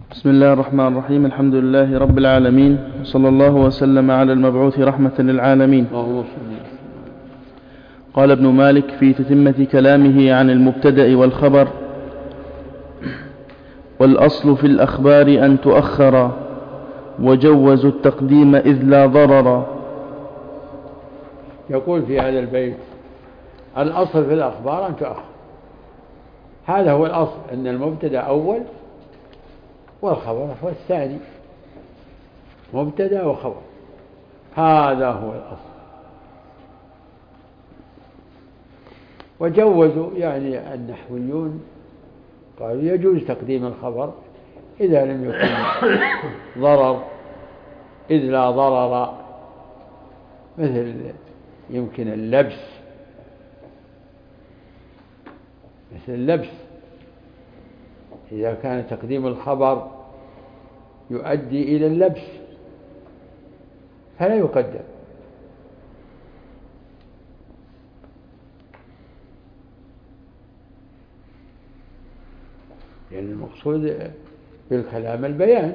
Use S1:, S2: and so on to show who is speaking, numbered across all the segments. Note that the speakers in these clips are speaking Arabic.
S1: بسم الله الرحمن الرحيم. الحمد لله رب العالمين، وصلى الله وسلم على المبعوث رحمة للعالمين. قال ابن مالك في تتمة كلامه عن المبتدأ والخبر: والأصل في الأخبار أن تؤخر، وجوزوا التقديم إذ لا ضرر.
S2: يقول في هذا البيت: الأصل في الأخبار أن تؤخر. هذا هو الأصل، أن المبتدأ أول والخبر هو الثاني. مبتدأ وخبر، هذا هو الأصل. وجوزوا يعني النحويون قالوا يجوز تقديم الخبر إذا لم يكن ضرر، إذ لا ضرر، مثل يمكن اللبس، مثل اللبس إذا كان تقديم الخبر يؤدي إلى اللبس فلا يقدم. يعني المقصود بالكلام البيان.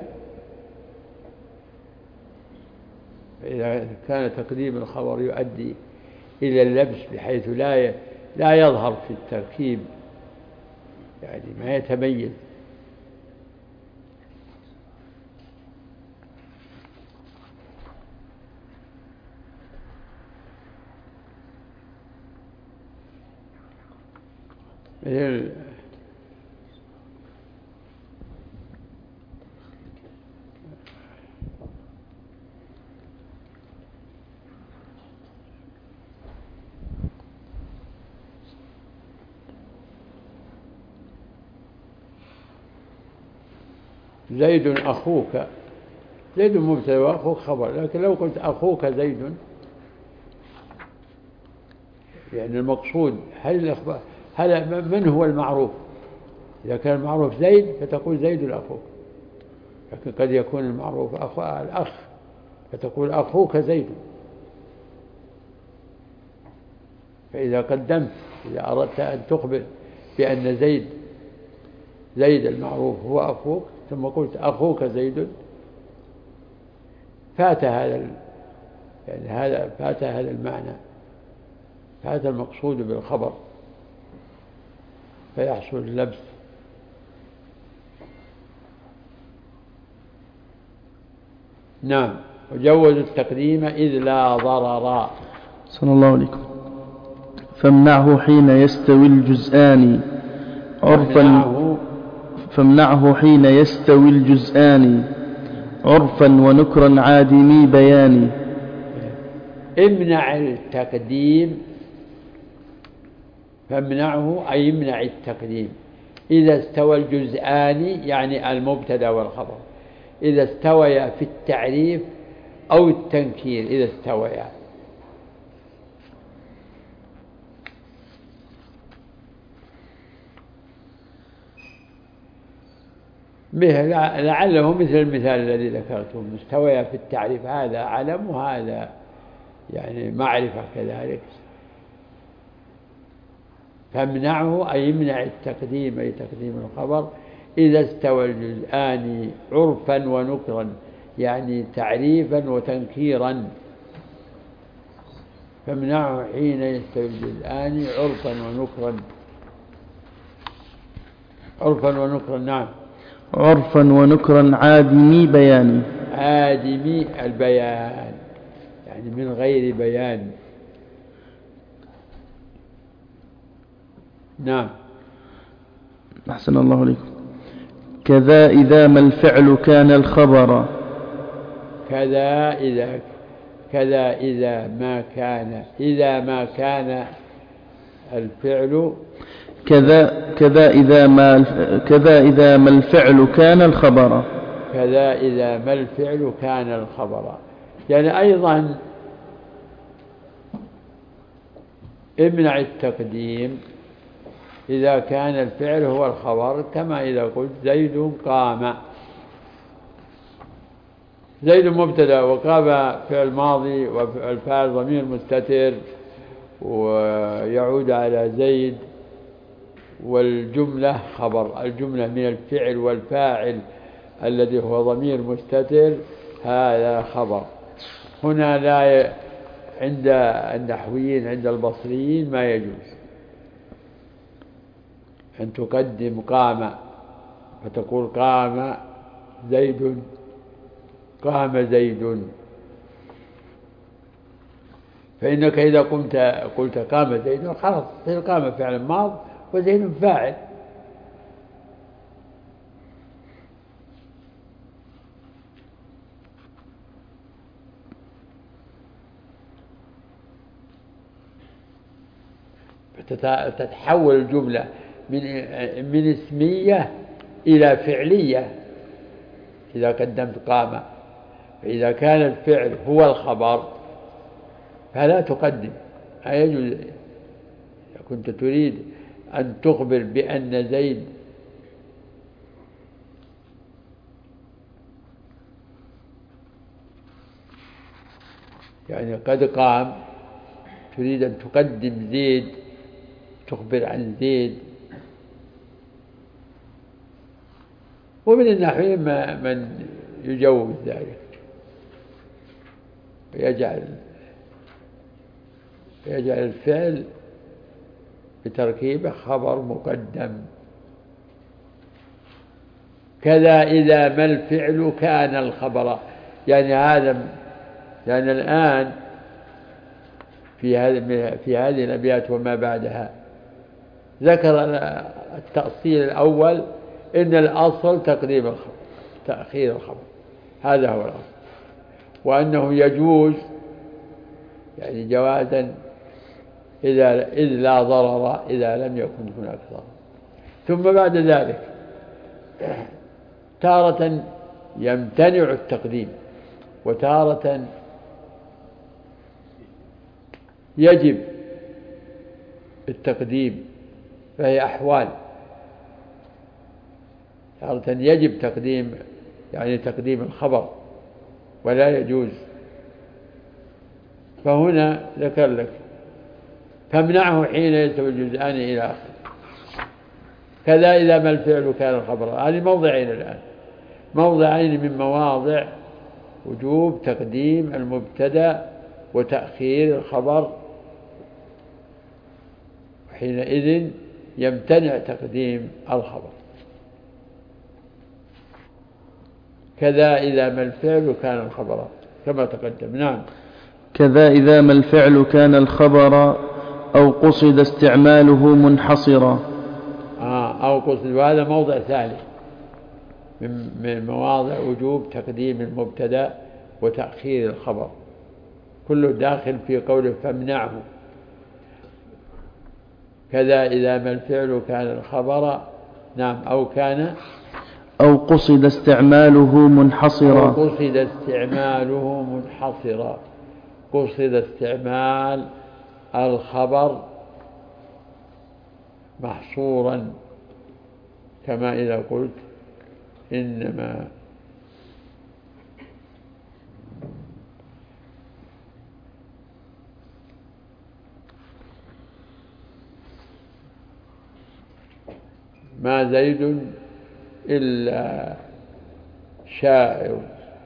S2: إذا كان تقديم الخبر يؤدي إلى اللبس بحيث لا يظهر في التركيب، يعني ما يتميز. مثل زيد أخوك، زيد مبتدأ وأخوك خبر، لكن لو قلت أخوك زيد يعني المقصود من هو المعروف؟ إذا كان المعروف زيد فتقول زيد أخوك، لكن قد يكون المعروف الأخ فتقول أخوك زيد. فإذا قدمت، إذا أردت أن تخبر بأن زيد المعروف هو أخوك، ثم قلت أخوك زيد، فات هذا المعنى، فات المقصود بالخبر، فيحصل اللبس. نعم. وجوز التقديم إذ لا ضرر.
S1: صلى الله عليكم. فامنعه حين يستوي الجزآن عرفا ونكرا عادمي بيان.
S2: امنع التقديم، فامنعه أي يمنع التقديم إذا استوى الجزآن، يعني المبتدأ والخبر، إذا استويا في التعريف أو التنكير، إذا استويا. لعله مثل المثال الذي ذكرته، مستويا في التعريف، هذا علم وهذا يعني معرفة كذلك. فامنعه أي يمنع التقديم، أي تقديم الخبر، إذا استوى الجزآن عرفا ونكرا، يعني تعريفا وتنكيرا. فامنعه حين يستوي الجزآن عرفا ونكرا. عرفا ونكرا. نعم.
S1: عرفا ونكرا عادمي بيان.
S2: عادمي البيان يعني من غير بيان. نعم.
S1: أحسن الله عليكم. كذا إذا ما الفعل كان الخبر.
S2: كذا إذا ما كان الفعل.
S1: كذا إذا ما الفعل كان الخبر.
S2: كذا إذا ما الفعل كان الخبر، يعني أيضا امنع التقديم إذا كان الفعل هو الخبر، كما إذا قلت زيد قام. زيد مبتدأ وقام فعل ماضي، والفاعل ضمير مستتر ويعود على زيد، والجملة خبر. الجملة من الفعل والفاعل الذي هو ضمير مستتر هذا خبر. هنا لا عند النحويين عند البصريين ما يجوز أن تقدم قام فتقول قام زيد، قام زيد، فإنك إذا قلت قام زيد خلاص تصير قام فعل ماض وزيد فاعل. تتحول الجملة من اسمية إلى فعلية إذا قدمت قام. فإذا كان الفعل هو الخبر فلا تقدم، لا يجوز. إذا كنت تريد أن تخبر بأن زيد يعني قد قام، تريد أن تقدم زيد، تخبر عن زيد. ومن النحويين من يجوز ذلك ويجعل الفعل بتركيبه خبر مقدم. كذا إذا ما الفعل كان الخبر، يعني هذا يعني الآن في هذه الأبيات وما بعدها ذكر التأصيل الأول إن الأصل تقديم الخبر تأخير الخبر، هذا هو الأصل، وأنه يجوز يعني جوازا إذ لا ضرر إذا لم يكن هناك ضرر. ثم بعد ذلك تارة يمتنع التقديم وتارة يجب التقديم، فهي أحوال. تارة يجب تقديم يعني تقديم الخبر ولا يجوز. فهنا ذكر لك فامنعه حين يلتوي الجزءان إلى آخره. كذا إذا ما الفعل كان الخبر. هذه موضعين الآن، موضعين من مواضع وجوب تقديم المبتدأ وتأخير الخبر، وحينئذ يمتنع تقديم الخبر. كذا إذا ما الفعل كان الخبر كما تقدم. نعم.
S1: كذا إذا ما الفعل كان الخبر أو قصد استعماله منحصرا.
S2: أو قصد، وهذا موضع ثالث من مواضع وجوب تقديم المبتدأ وتأخير الخبر، كله داخل في قوله فامنعه. كذا إذا ما الفعل كان الخبر. نعم. أو
S1: قصد استعماله منحصرا.
S2: أو قصد استعماله منحصرا. قصد استعمال الخبر محصورا، كما إذا قلت إنما ما زيد إلا شاعر،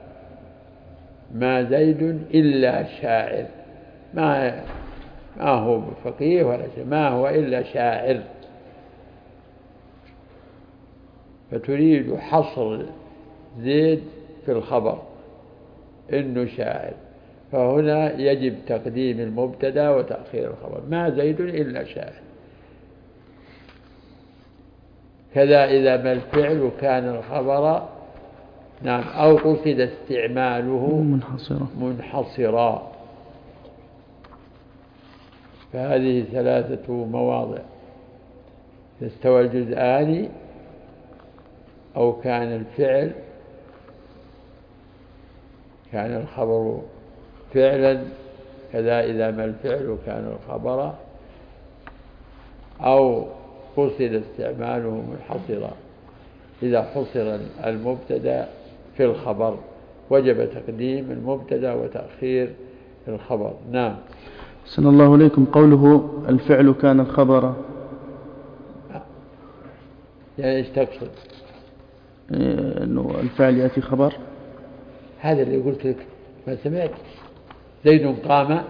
S2: ما زيد إلا شاعر، ما هو فقيه ولا شيء، ما هو إلا شاعر. فتريد حصر زيد في الخبر إنه شاعر، فهنا يجب تقديم المبتدأ وتأخير الخبر. ما زيد إلا شاعر. كذا إذا ما الفعل كان الخبر. نعم. أو قصد استعماله منحصرا. فهذه ثلاثة مواضع: استوى الجزءان، أو كان الفعل كان الخبر فعلا، كذا إذا ما الفعل كان الخبر، أو قصد استعماله منحصرا. إذا حصر المبتدأ في الخبر وجب تقديم المبتدأ وتأخير الخبر. نعم.
S1: أحسن الله إليكم. قوله الفعل كان الخبر،
S2: يعني ايش تقصد؟
S1: أنه الفعل يأتي خبر؟
S2: هذا اللي قلت لك ما سمعت. زيد قام،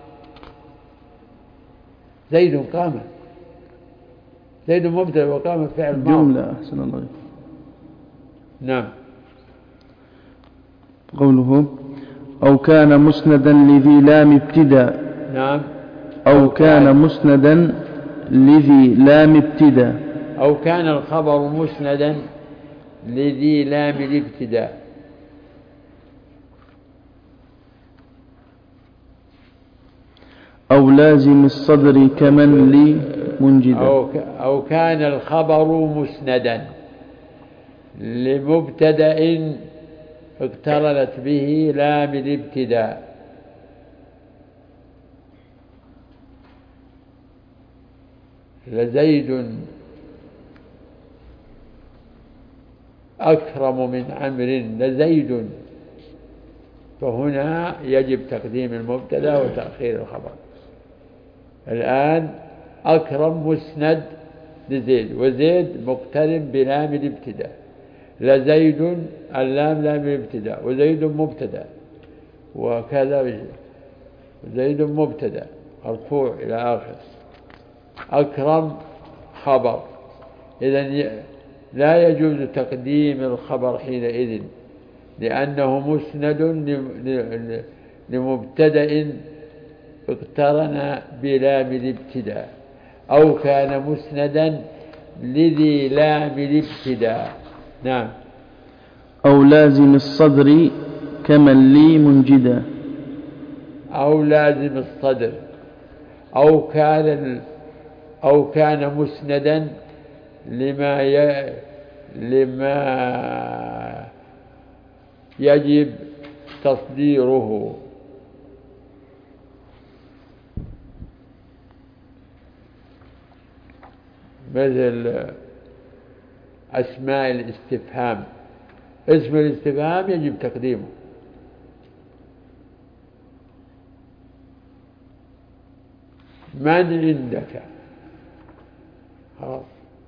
S2: زيد قام، زيد مبتدأ وقام فعل ماضي.
S1: جملة. أحسن الله.
S2: نعم.
S1: قوله أو كان مسندا لذي لام ابتداء.
S2: نعم.
S1: أو كان مسندا لذي لام ابتداء.
S2: أو كان الخبر مسندا لذي لام الابتداء.
S1: أو لازم الصدر كمن لي منجدا.
S2: أو كان الخبر مسندا لمبتدأ اقترنت به لام الابتداء. لزيد أكرم من عمرو لزيد، فهنا يجب تقديم المبتدأ وتأخير الخبر. الآن أكرم مسند لزيد، وزيد مقترن بلام الابتداء. لزيد اللام لام الابتداء، وزيد مبتدأ، وكذا زيد مبتدأ مرفوع إلى آخر. أكرم خبر، إذن لا يجوز تقديم الخبر حينئذ، لأنه مسند لمبتدأ اقترن بلام الابتداء. أو كان مسندا لذي لام الابتداء. نعم.
S1: أو لازم الصدر كمن لي منجدا.
S2: أو لازم الصدر. أو كان مسندا لما يجب تصديره، مثل أسماء الاستفهام. اسم الاستفهام يجب تقديمه. من عندك؟ خلاص.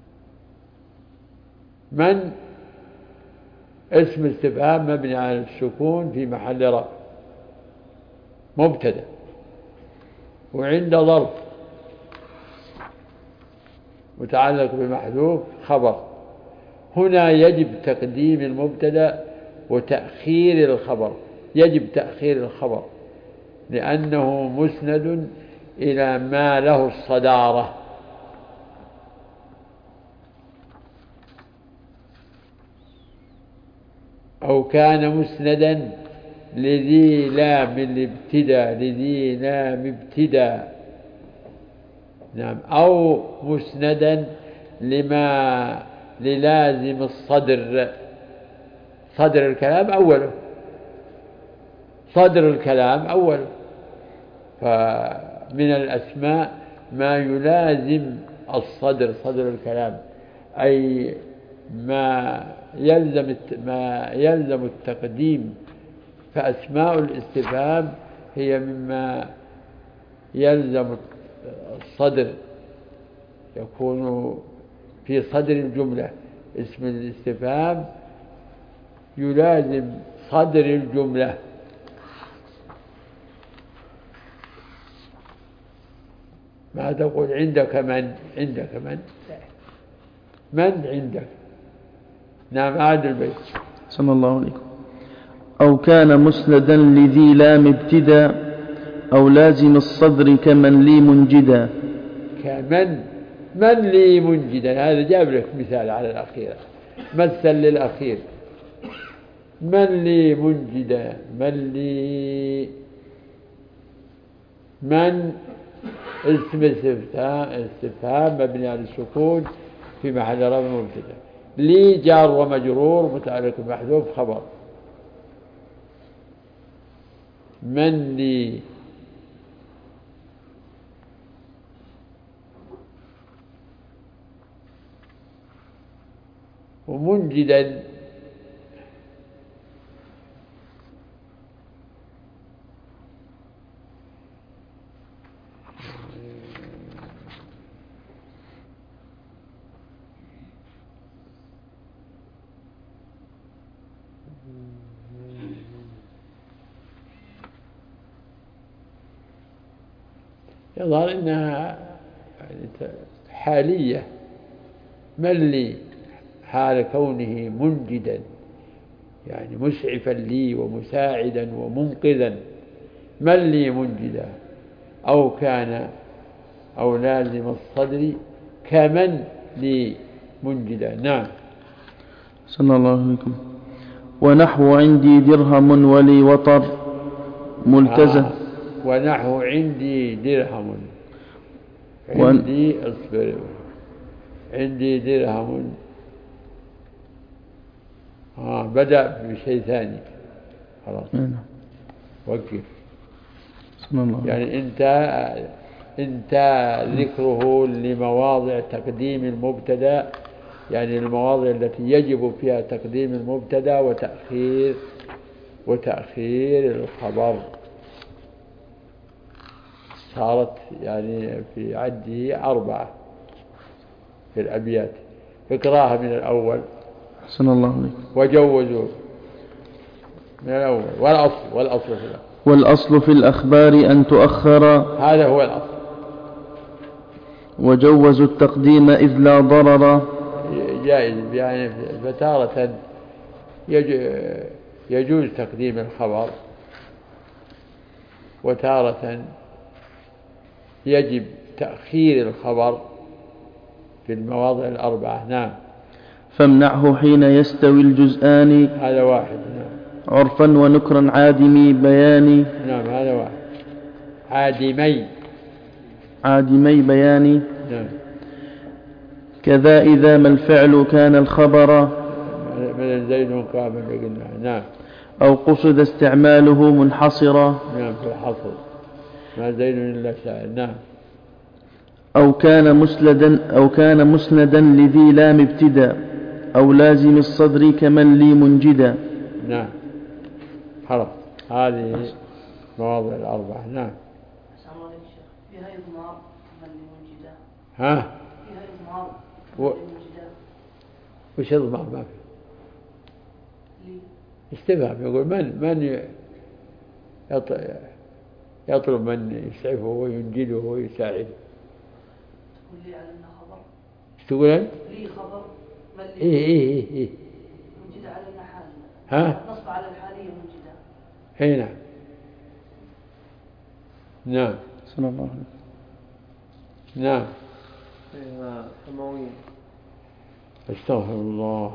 S2: من اسم استفهام مبني على السكون في محل رفع مبتدأ، وعند ظرف متعلق بمحذوف خبر. هنا يجب تقديم المبتدأ وتأخير الخبر. يجب تأخير الخبر لأنه مسند إلى ما له الصدارة. أو كان مسندا لذي لام الابتداء، لذي لام ابتداء. نعم. أو مسندا للازم الصدر. صدر الكلام أوله، صدر الكلام أوله. فمن الأسماء ما يلازم الصدر، صدر الكلام، أي ما يلزم التقديم. فأسماء الاستفهام هي مما يلزم الصدر، يكون في صدر الجملة. اسم الاستفهام يلازم صدر الجملة. ما تقول عندك من؟ عندك من عندك؟ نعم. أعد البيت.
S1: صلى الله عليكم. أو كان مسندا لذي لام ابتداء أو لازم الصدر كمن لي منجدا.
S2: من لي منجدا، هذا جاب لك مثال على الأخير، مثل للأخير. من لي منجدا، من لي، من اسم استفهام مبني على السكون في محل رفع مبتدأ. لي جار ومجرور متعلق بمحذوف خبر. من لي ومنجدا يظهر إنها يعني حالية. من لي حال كونه منجدا يعني مسعفا لي ومساعدا ومنقذا، من لي منجدا، أو كان أو لازم الصدر كمن لي منجدا. نعم.
S1: صلى الله عليكم. ونحو عندي درهم ولي وطر ملتزم.
S2: ونحو عندي درهم، عندي اصبر، عندي درهم. بدأ بشيء ثاني خلاص. وقف. يعني انت ذكره لمواضع تقديم المبتدا، يعني المواضع التي يجب فيها تقديم المبتدا وتأخير الخبر. صارت يعني في عده 4 في الأبيات. اقراها من الأول.
S1: أحسن الله عليك.
S2: وجوزوا من الأول.
S1: والأصل في الأخبار أن تؤخر،
S2: هذا هو الأصل.
S1: وجوزوا التقديم إذ لا ضرر.
S2: جائز يعني فتارة يجوز تقديم الخبر، وتارة يجب تأخير الخبر في المواضع 4. نعم.
S1: فامنعه حين يستوي الجزآن.
S2: هذا واحد. نعم.
S1: عرفا ونكرا عادمي بيان.
S2: نعم هذا واحد. عادمي
S1: بيان.
S2: نعم.
S1: كذا إذا ما الفعل كان الخبر
S2: من زيد قام قلنا. نعم.
S1: أو قصد استعماله منحصرا.
S2: نعم في الحصر ما زيد إلا سائل. نعم.
S1: أو كان مسندا لذي لام ابتدا أو لازم الصدر كمن لي منجدا.
S2: نعم خلاص هذه مواضع 4. نعم.
S3: فيها إضمار من لي منجدا.
S2: فيها
S3: إضمار من لي منجدا.
S2: وش إضمار؟ ما في استفهام. يقول من يطلب من يسعفه وينجده ويساعده.
S3: تقول لي على أنه خبر.
S2: تقول أنت؟
S3: لي خبر من لي.
S2: إيه
S3: منجدة على أنها حال. نصب على الحالية منجدة.
S2: نعم. نعم.
S1: صلى الله عليه.
S2: نعم.
S4: سماوية.
S2: استغفر الله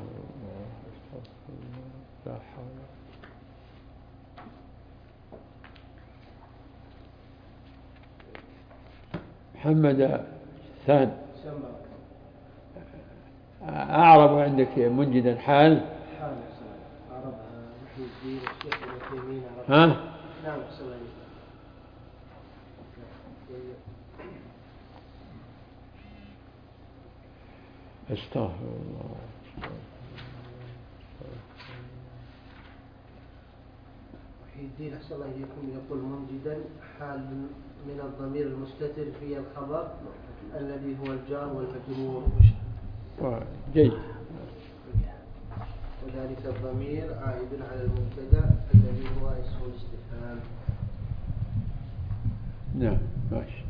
S2: لا حول. محمد ثان أعرب عندك منجدا حال.
S4: عربها محي الدين الشيخ العثيمين.
S2: ها؟
S4: نعم.
S2: استغفر الله.
S4: محي الدين أحسن الله إليكم يقول منجدا حال من الضمير المستتر في الخبر الذي هو الجار والمجرور.
S2: جيد.
S4: وذلك الضمير عائد على المبتدا الذي هو اسم الاستفهام.
S2: نعم ماشي.